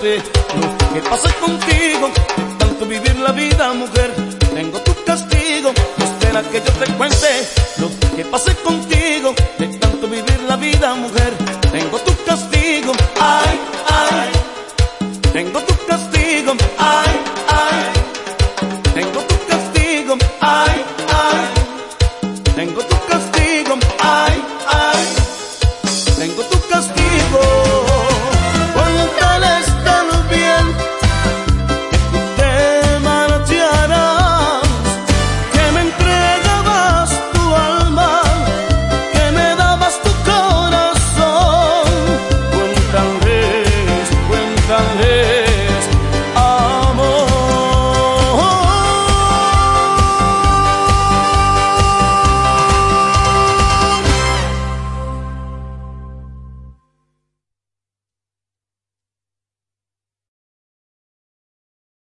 cuente lo que pasa contigo, de tanto vivir la vida, mujer. Tengo tu castigo, espera que yo te cuente lo que pasa contigo, de tanto vivir la vida, mujer. Tengo tu castigo, ay, ay. Tengo tu castigo, ay, ay.